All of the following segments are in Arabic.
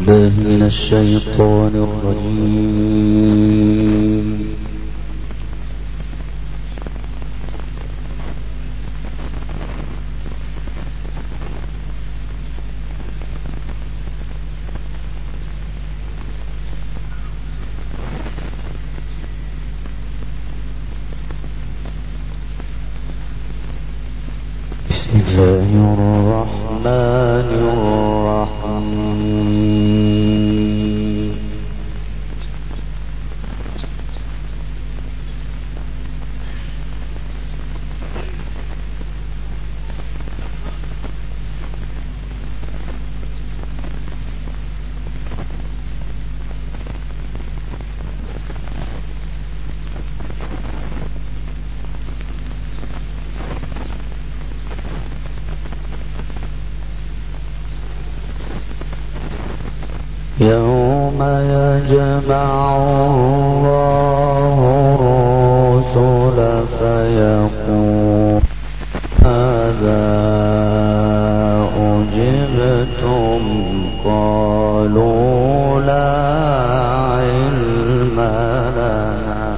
بالله من الشيطان الرجيم. بسم الله الرحمن الرحيم. يوم يجمع الله الرسل فيقول ماذا أجبتم قالوا لا علم لنا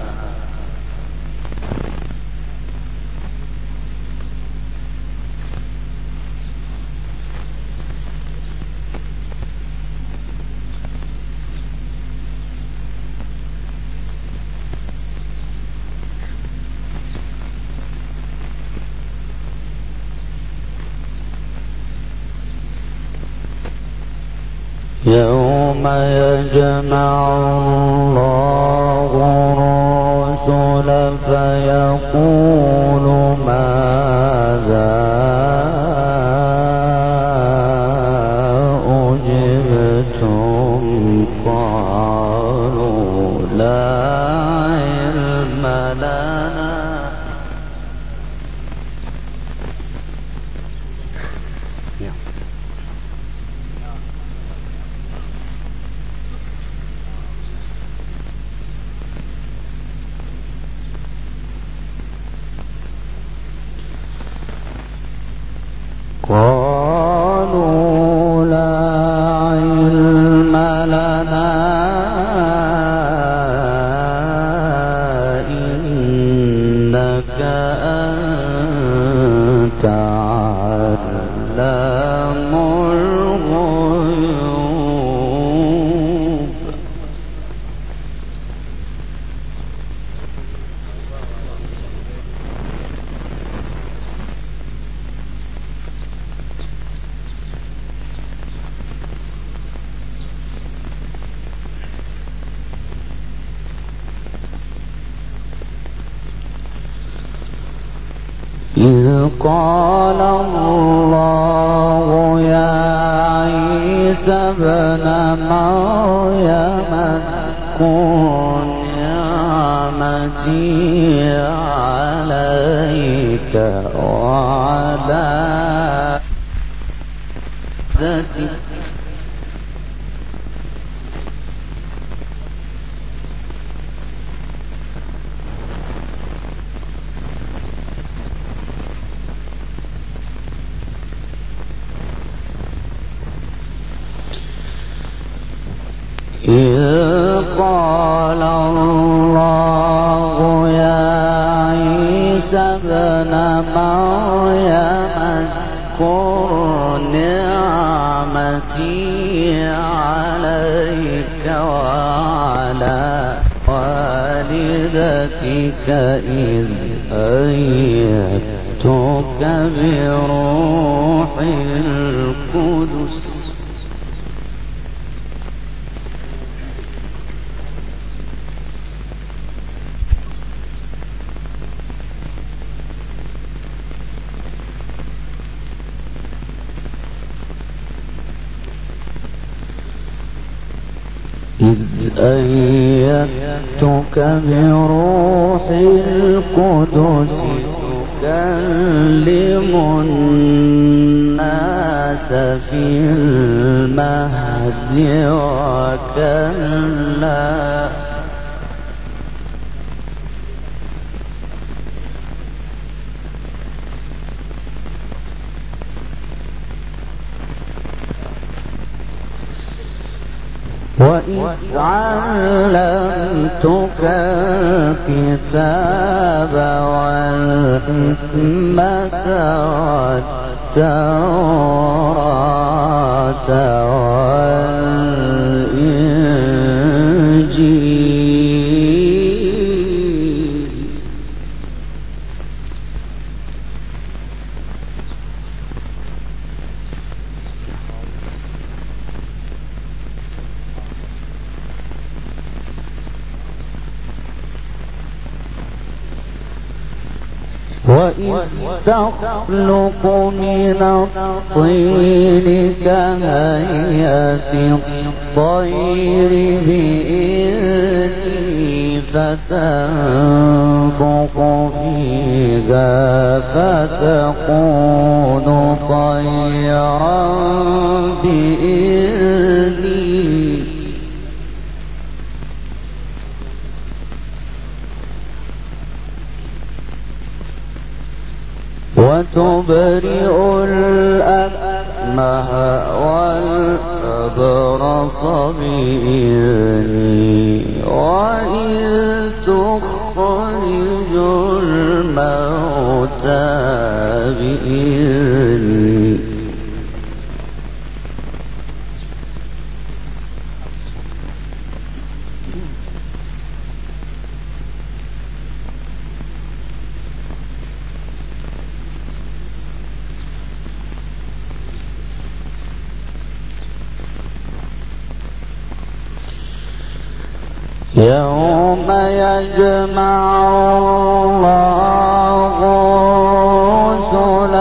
يوم يجمع الله الرسل فيقول ماذا أجبتم قالوا لا علم لنا قالوا لا علم لنا إنك أنت علام الغيوب. إذ قال الله يا عيسى ابن مريم اذكر نعمتي عليك وعلى ذاتك إذ قال الله يا عيسى ابن مريم اذكر نعمتي عليك وعلى والدتك إذ أيدتك بروح القدس إذ أيدتك بروح القدس تكلم الناس في المهد وكهلا. وإذ علمتك الكتاب والحكمة والتوراة والإنجيل وإذ تخلق من الطين كهيئة الطير بإذني فتنفخ فيها فتكون طيرا بإذني وتبرئ الأكمه والأبرص بإذني وإذ تخرج الموتى بإذني يوم يجمع الله الرسل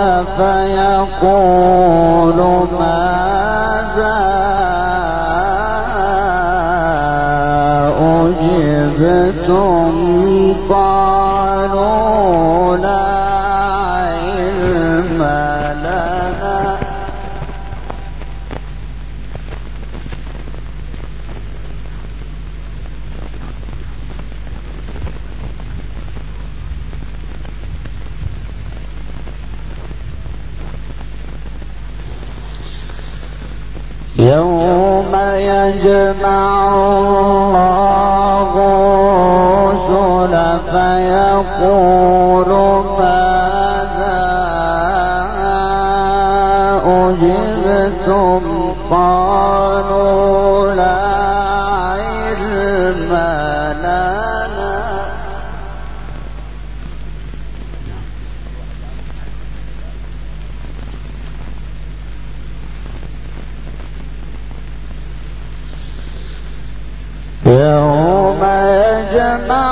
فيقول ماذا أجبتم قالوا لا علم لنا يوم يجمع الله الرسل فيقول ماذا أجبتم قالوا لا علم لنا يوم يجمع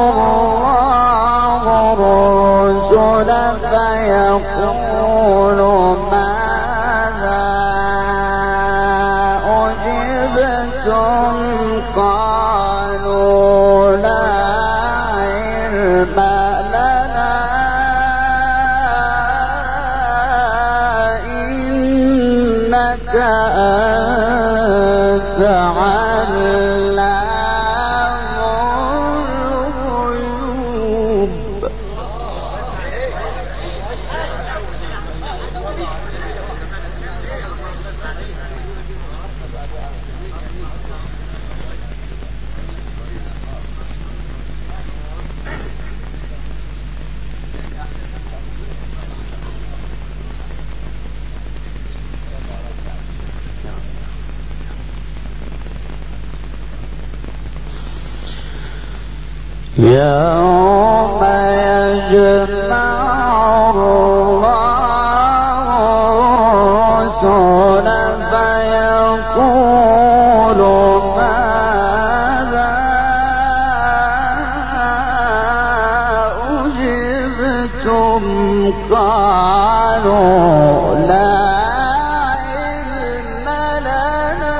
الله الرسل فيقول ماذا أجبتم قالوا لا علم لنا إنك أنت يوم يجمع الله الرسل فيقول ماذا أجبتم قالوا لا علم لنا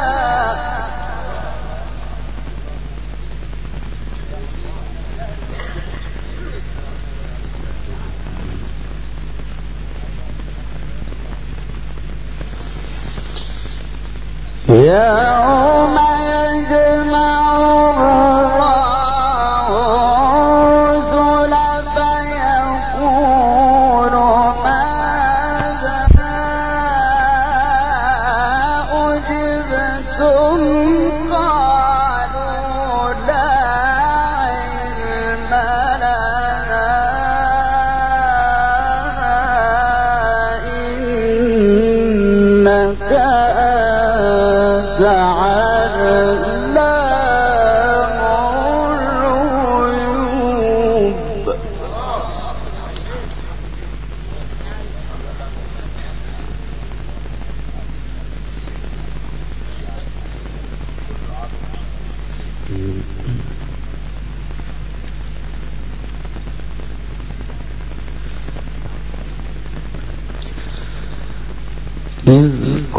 يوم يجمع الله الرسل فيقول ماذا أجبتم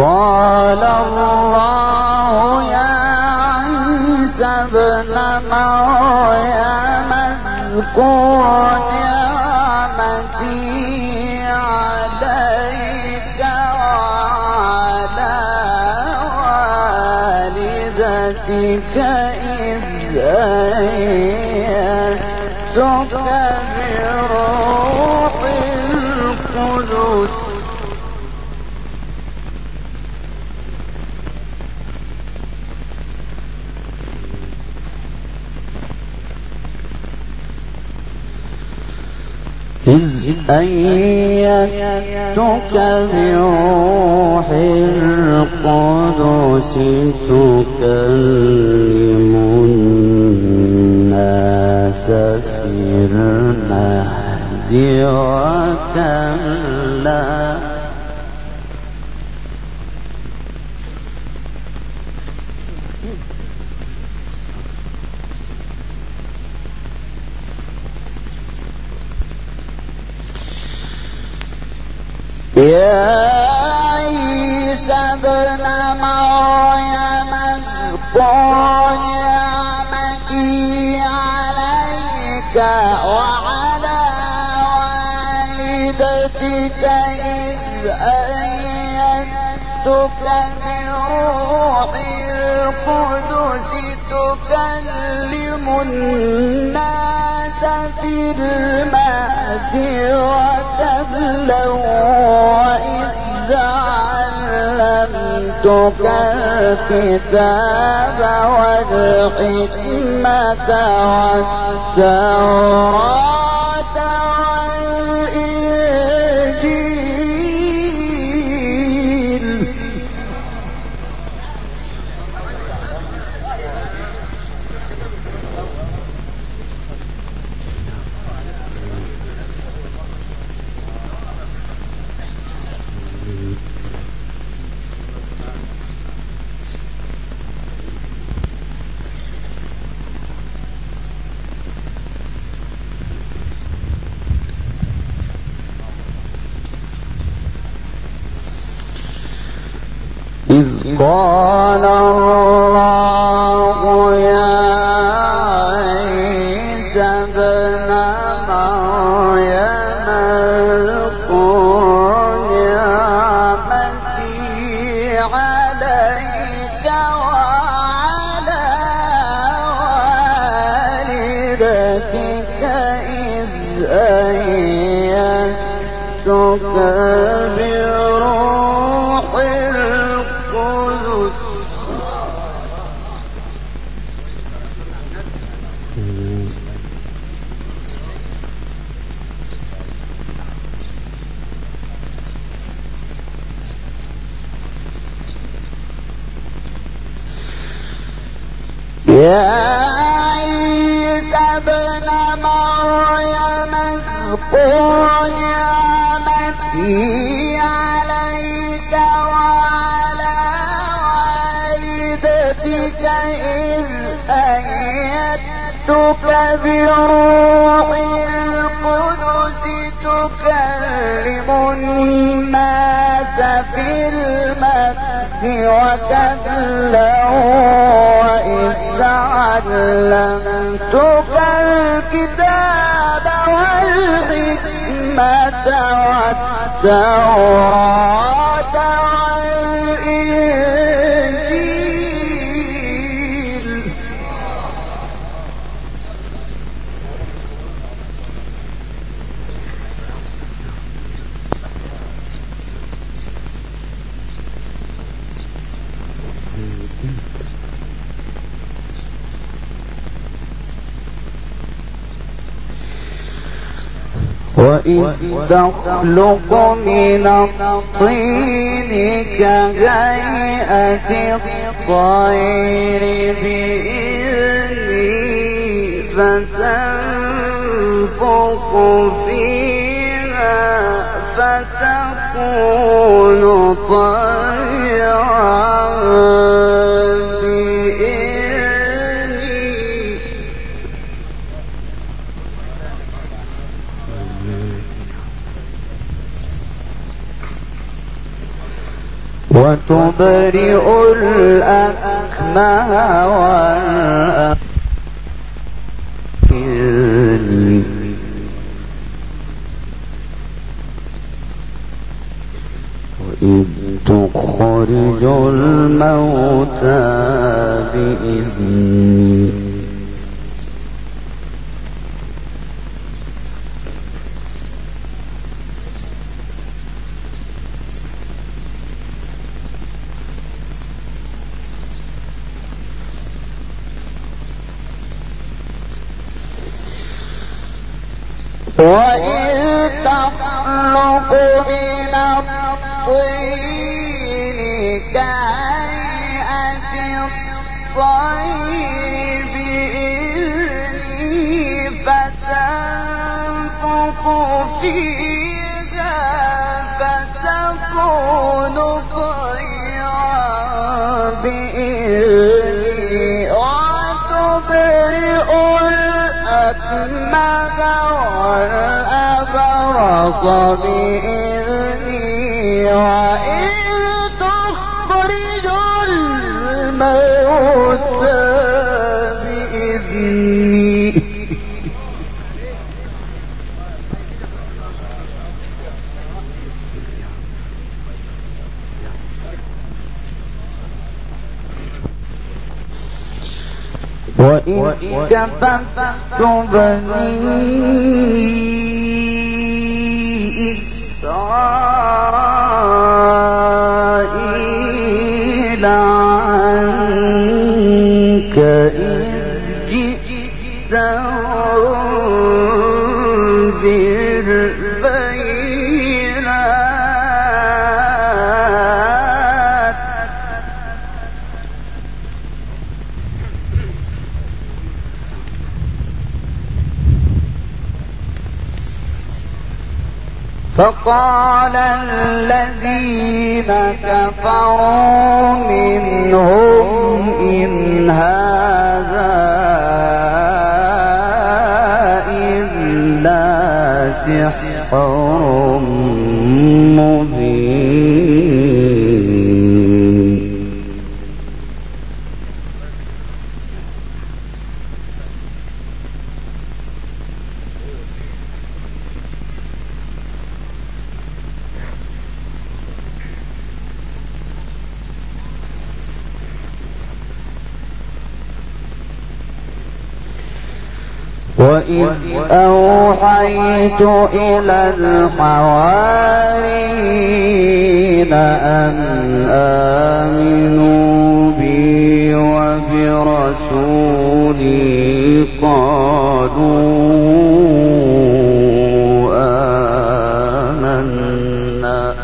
قال الله يا عيسى ابن مريم اذكر نعمتي عليك وعلى والدتك إذ أيدتك بروح القدس إذ أيدتك بروح القدس تكلم الناس في المهد وكهلا يا عيسى ابن مريم اذكر نعمتي عليك وعلى والدتك إذ أيدتك بروح القدس تكلم الناس في المهد وكهلا وإذ علمتك الكتاب والحكمة والتوراة والإنجيل إذ قال الله يا عيسى ابن مريم اذكر نعمتي عليك وعلى والدتك إذ أيدتك بروح القدس يا عيسى ابن مريم اذكر نعمتي عليك وعلى والدتك إذ أيدتك بروح القدس تكلم الناس في المهد وكهلا وإذ علمتك الكتاب والحكمة والتوراة والإنجيل وإذ تخلق من الطين كهيئة الطير بإذني فتنفخ فيها فتكون طيرا بإذني وتبرئ الأكمه والأبرص وإذ تخرج الموتى بإذني وإذ تخلق من الطين كهيئة الطير بإذني فتنفخ فيها فتكون طيرا بإذني وتبرئ الأكمه والأبرص بإذني وإذ تخرج الموتى بإذني وإذ كففت بني إسرائيل عنك إذ جئتهم بالبينات فقال الذين كفروا منهم إن هذا إلا سحر مبين وإذ أوحيت إلى الحواريين أن آمنوا بي وبرسولي قالوا آمنا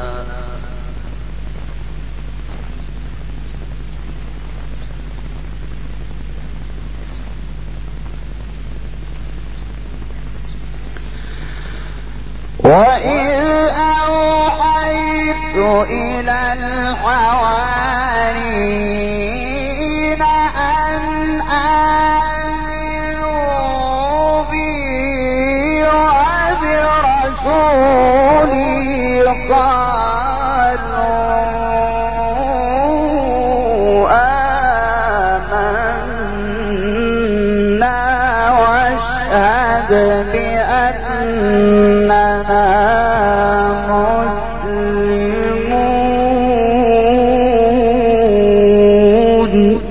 وإذ أوحيت إلى الحواريين أن آمنوا بي وبرسولي قالوا آمنا واشهد بأننا مسلمون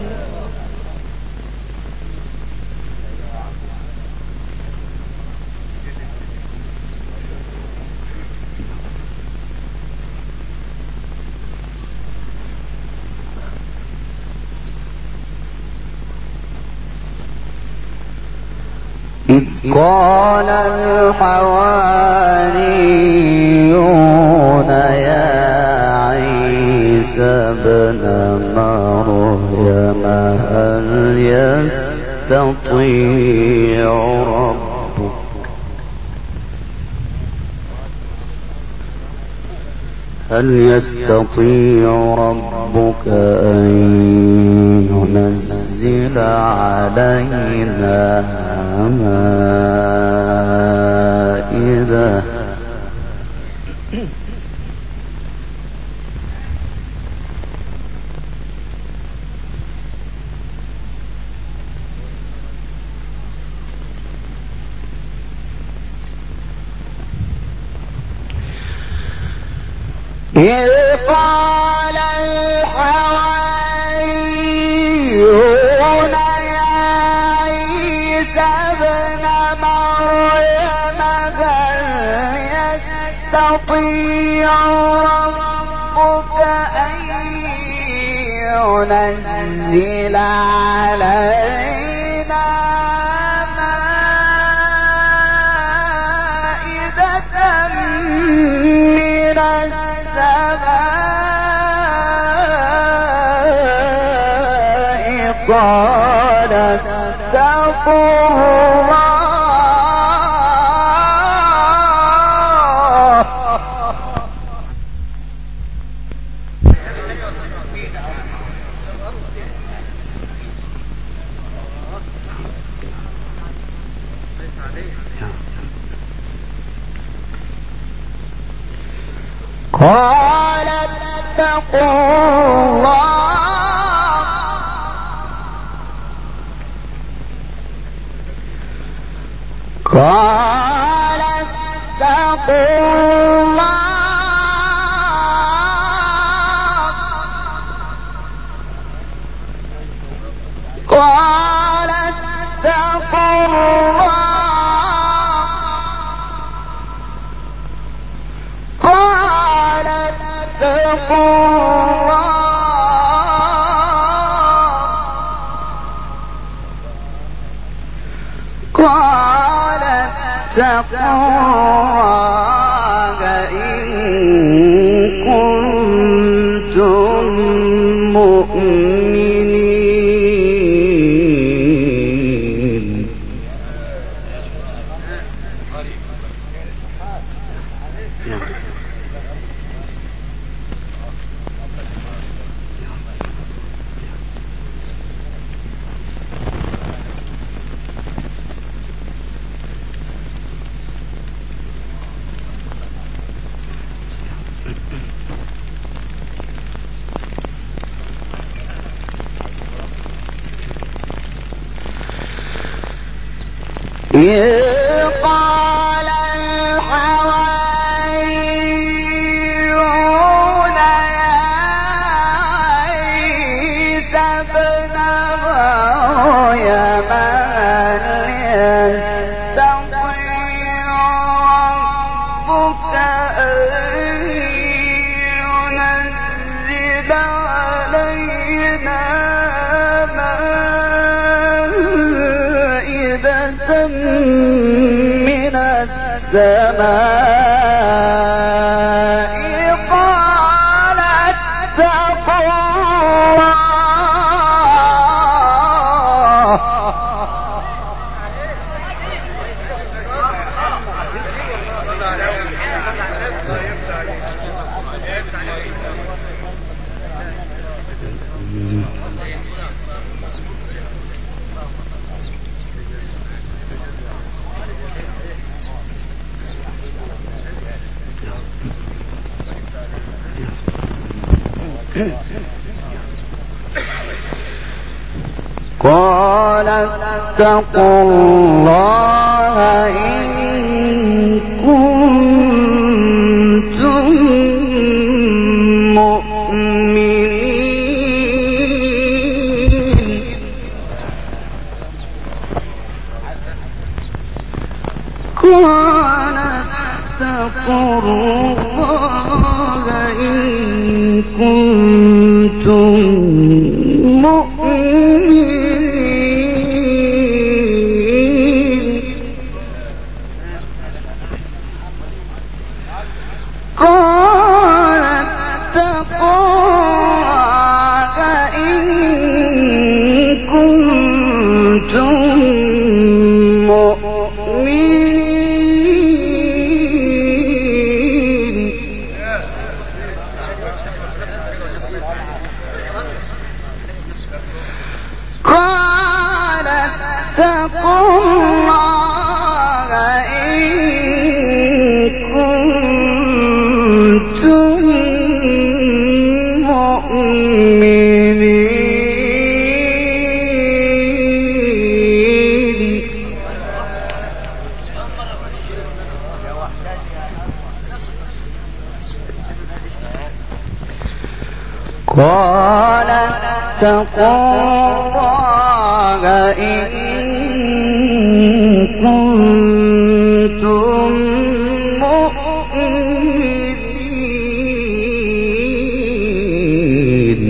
إذ قال الحواريون يا عيسى ابن مريم هل يستطيع ربك أن ينزل علينا مائدة إذ قال الحواريون يا عيسى ابن مريم هل يستطيع ربك أن ينزل علينا مائدة من السماء قال اتقوا الله قال اتقوا الله قال اتقوا الله قال اتقوا الله قال اتقوا الله قال اتقوا إن كنتم مؤمنين إذ قال الحواريون يا عيسى ابن مريم هل يستطيع ربك أن ينزل علينا من السماء قال اتقوا قال اتقوا الله إن كنتم مؤمنين قال اتقوا الله إن كنتم مؤمنين قال اتقوا إن كنتم مؤمنين قال اتقوا الله إن كنتم مؤمنين اتقوا الله إن كنتم مؤمنين.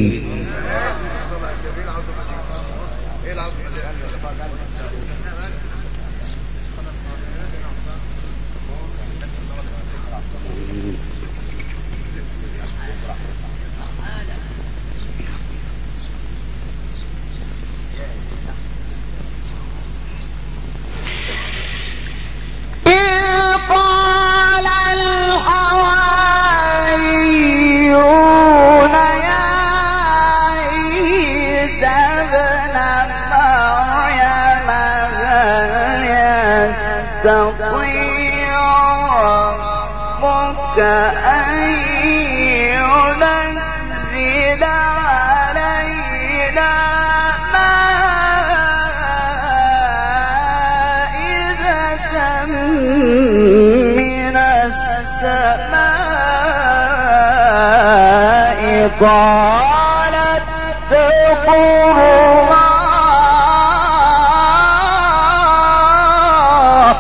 قالت اتقوا الله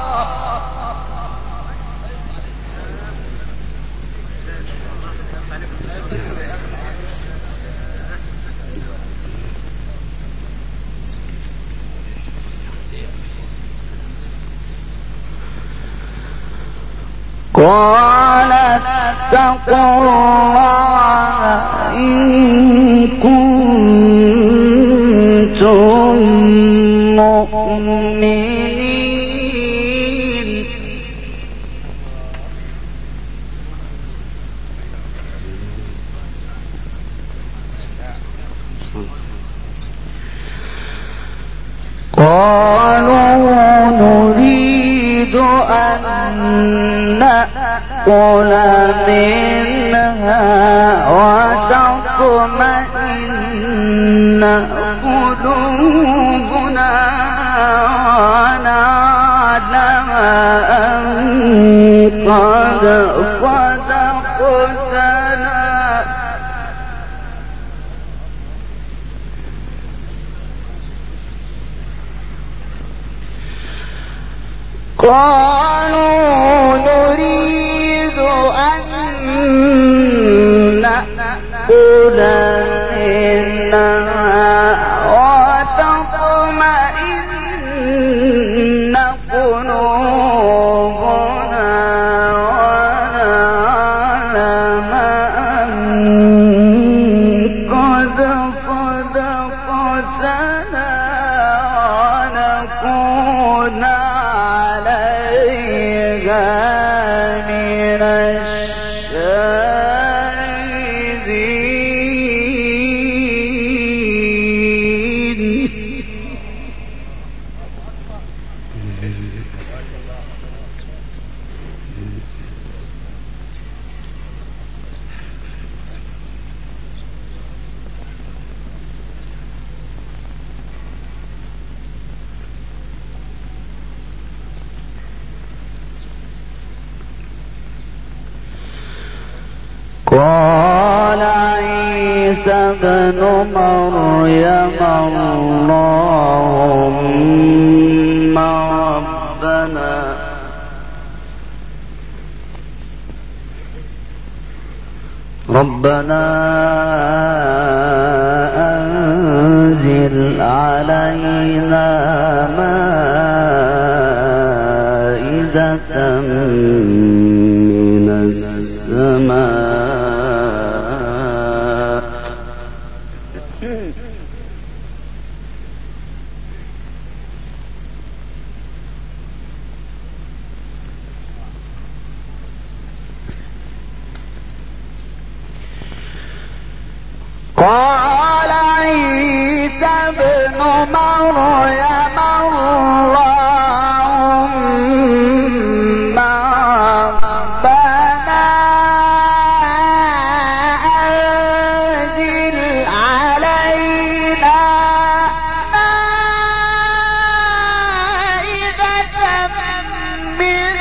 قالت اتقوا الله إن كنتم مؤمنين. قالوا نريد أن نأكل منها وتطمئن قلوبنا ونعلم أن قد صدقتنا قالوا نريد أن نأكل منها وتطمئن قلوبنا ونعلم أن قد صدقتنا ونكون من الشاهدين. قال عيسى ابن مريم اللهم ربنا أنزل علينا مائدة من السماء قال عيسى ابن مريم اللهم ربنا أنزل علينا مائدة من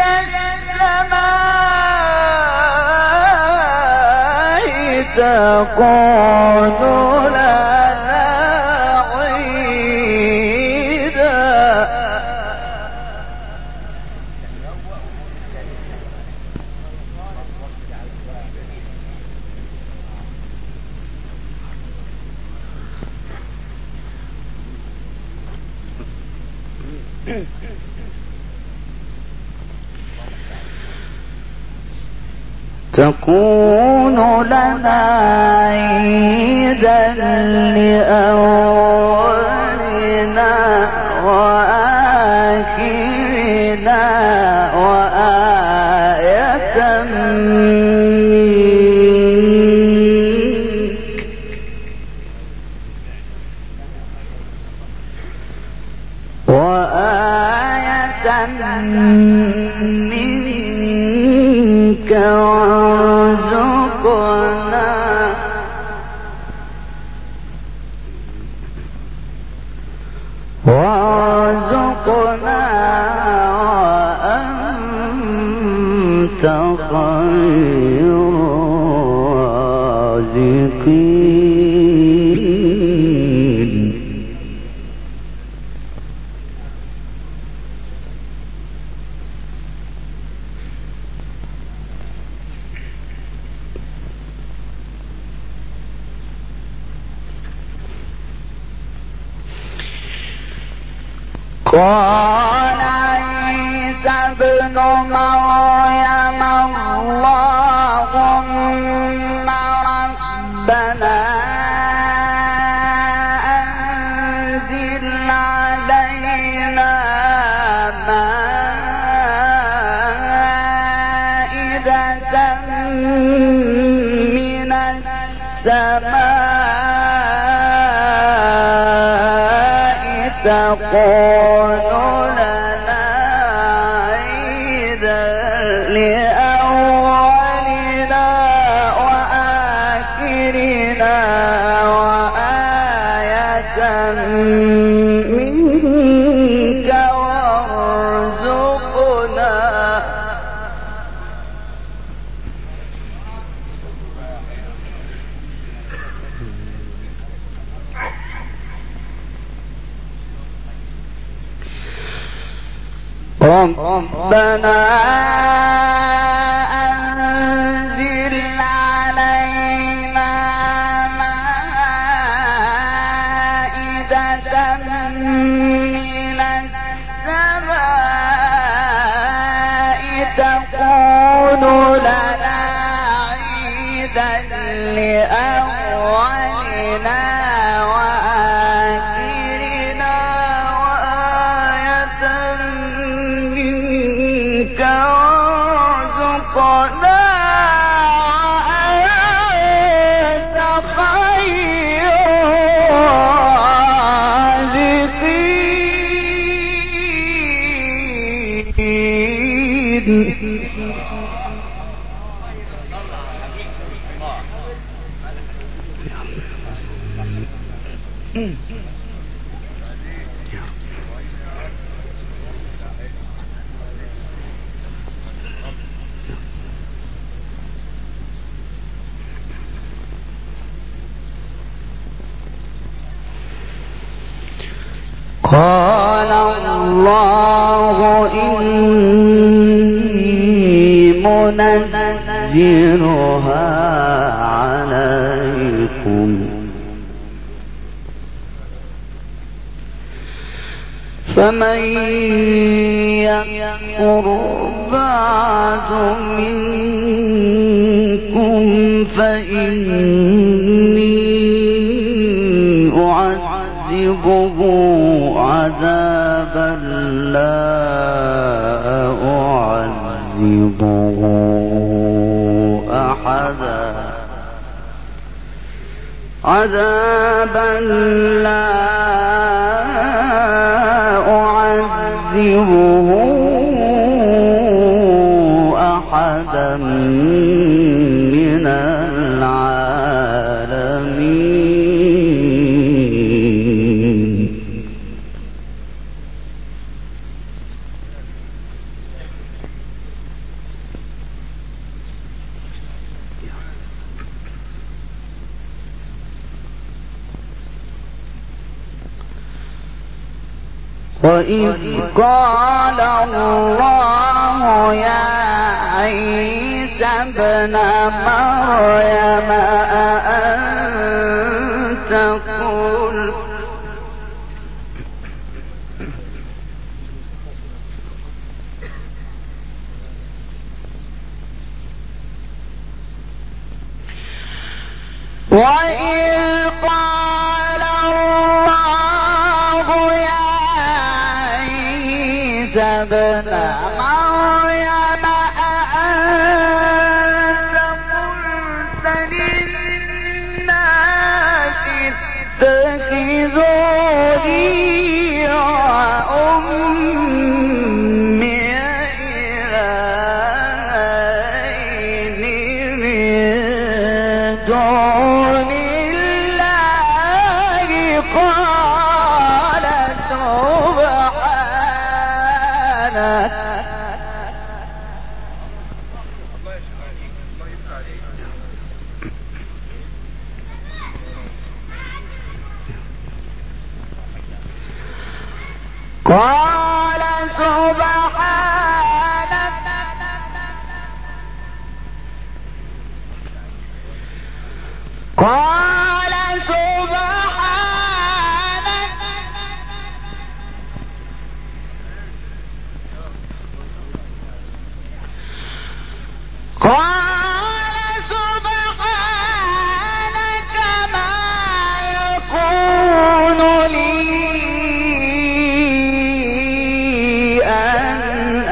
السماء تكون تكون لنا عيدا لأولنا وآخرنا وآية منك وارزقنا وأنت خير الرازقين. قال عيسى ابن مريم اللهم ربنا أنزل علينا مائدة من السماء تكون لنا عيدا لأولنا وآخرنا وآية منك وارزقنا ربنا أنزل علينا مائدة من السماء تكون لنا عيدا لأولنا وآخرنا وآية منك وارزقنا وأنت خير الرازقين. قال الله إني منزلها عليكم فمن يكفر بعد منكم فإني أعذبه عذابا لا أعذبه أحدا عذابا لا أعذبه أحدا من العالمين. وإذ قال الله يا عيسى ابن مريم أأنت قلت وإذ قال الله يا عيسى ابن مريم أأنت قلت للناس اتخذوني وأمي إلهين من دون الله قال سبحانك قال سبحانك قال سبحانك قال سبحانك ما يكون لي أن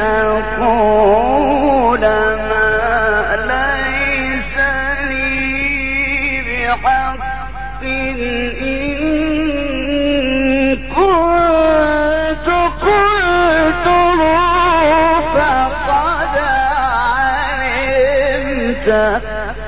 أقول ما ليس لي بحق إن كنت قلته فقد علمته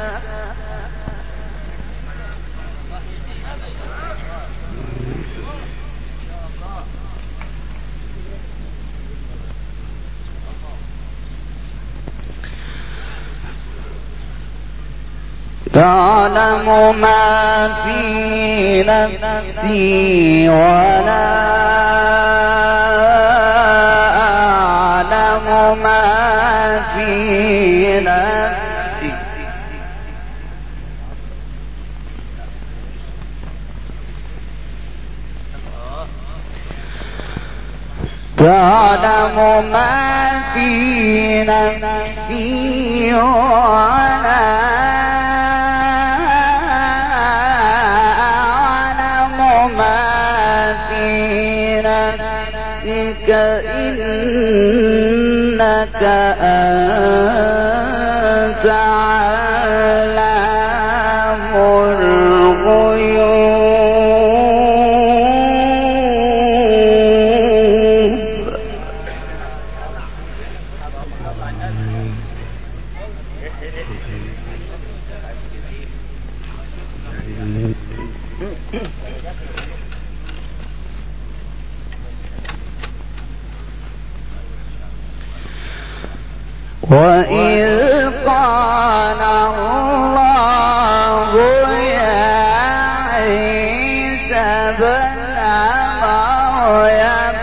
تعلم ما في نفسي ولا أعلم ما في نفسي تعلم ما في نفسي ولا إنك أنت علام الغيوب وإذ قال الله يا عيسى ابن مريم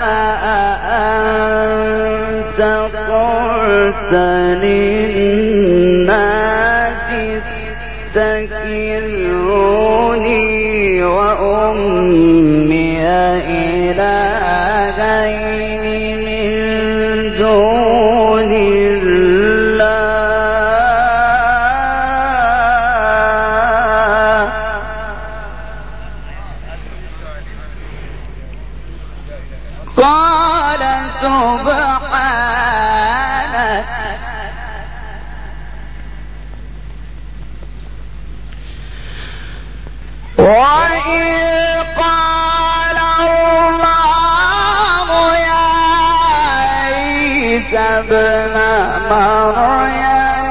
أأنت قلت للناس اتخذوني وأمي إلهين من دون قال سبحانك وإذ قال الله يا عيسى ابن مريم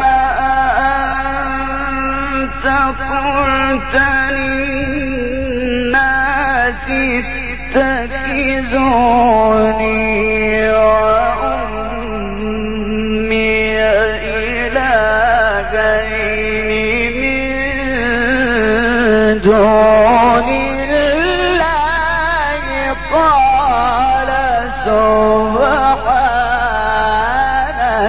أأنت قلت للناس اتخذوني وأمي إلهين من دون الله قال سبحانك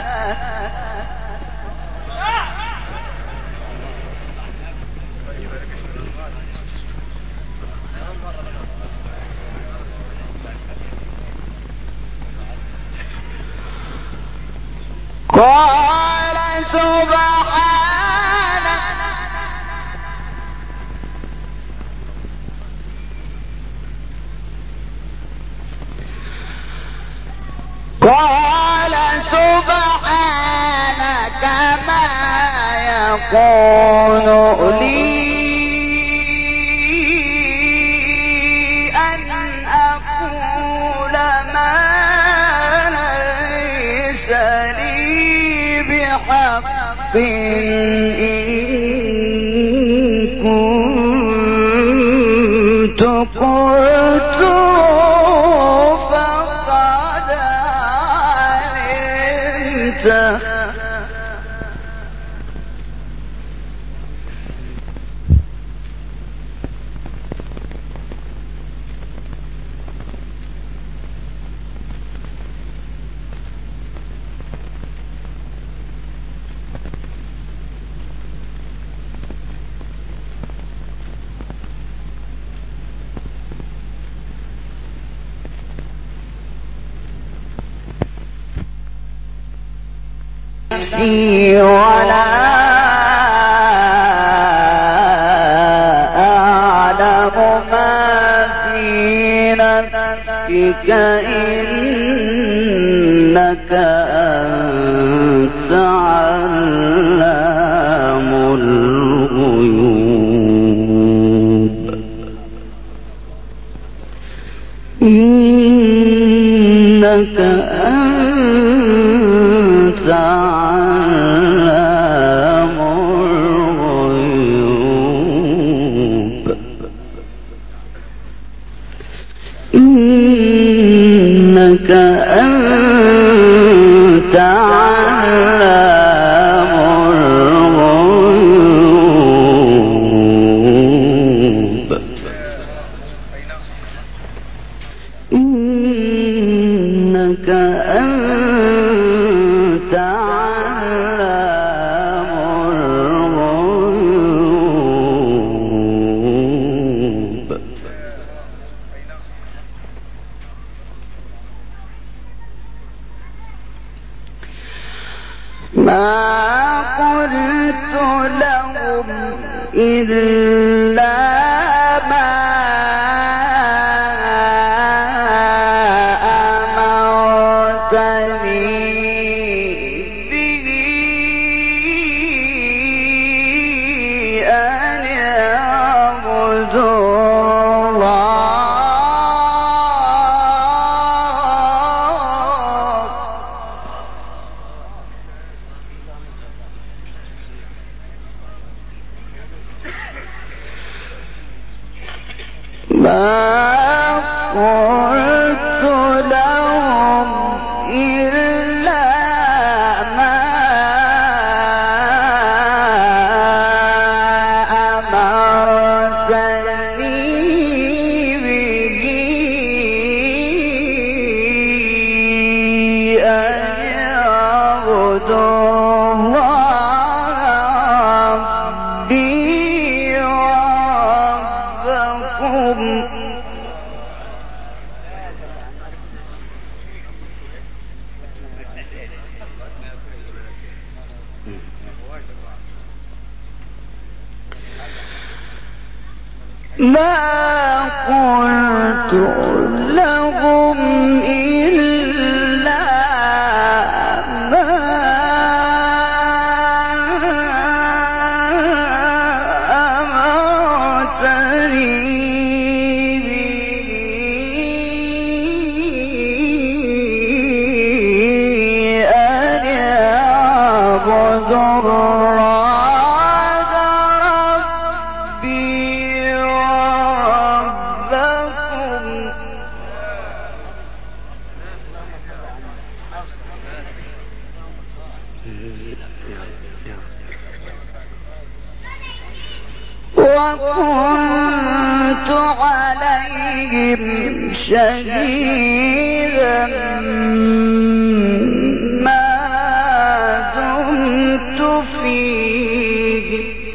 قال سبحانك قال سبحانك ما يكون لي أن أقول ما ليس لي بحق إن كنت قلت فقد علمته ولا أعلم ما في نفسك إنك أنت علام الغيوب إنك أنت علام الغيوب إنك أنت علام الغيوب إنك أنت علام الغيوب ما قلت لهم إلا ما ما قلت لهم إلا ما أمرتني به أن أعبد وكنت عليهم شهيدا ما دمت فيه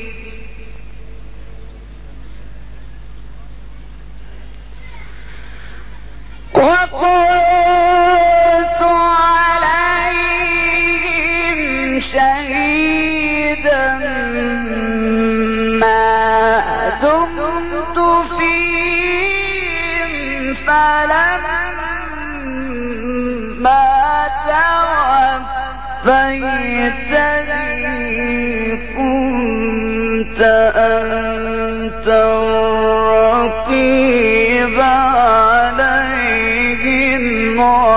وكنت عليهم شهيدا دمت فيهم فلما فيتني كنت أنت الرقيب عليهم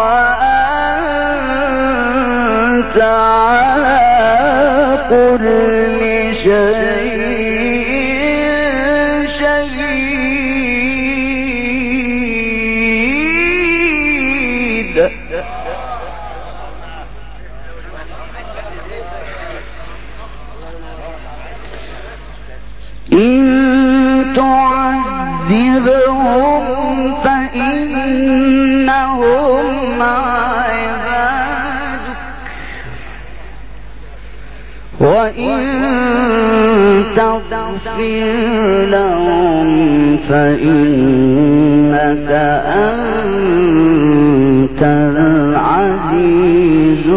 وأنت على كل شيء شهيد. إن تعذبهم فإنهم عبادك وإن تغفر لهم فإنك أنت العزيز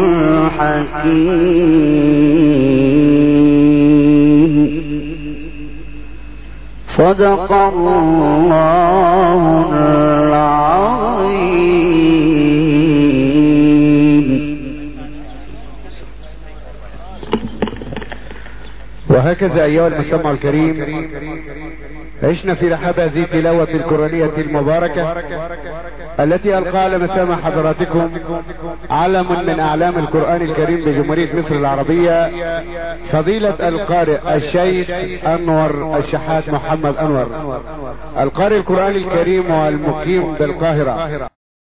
الحكيم. صدق الله العظيم. وهكذا أيها المستمع الكريم عشنا في رحاب هذه التلاوة القرآنية المباركة التي ألقى على مسامع حضراتكم علم من أعلام القرآن الكريم بجمهورية مصر العربية، فضيلة القارئ الشيخ أنور الشحات محمد أنور، القارئ القرآن الكريم والمقيم بالقاهرة.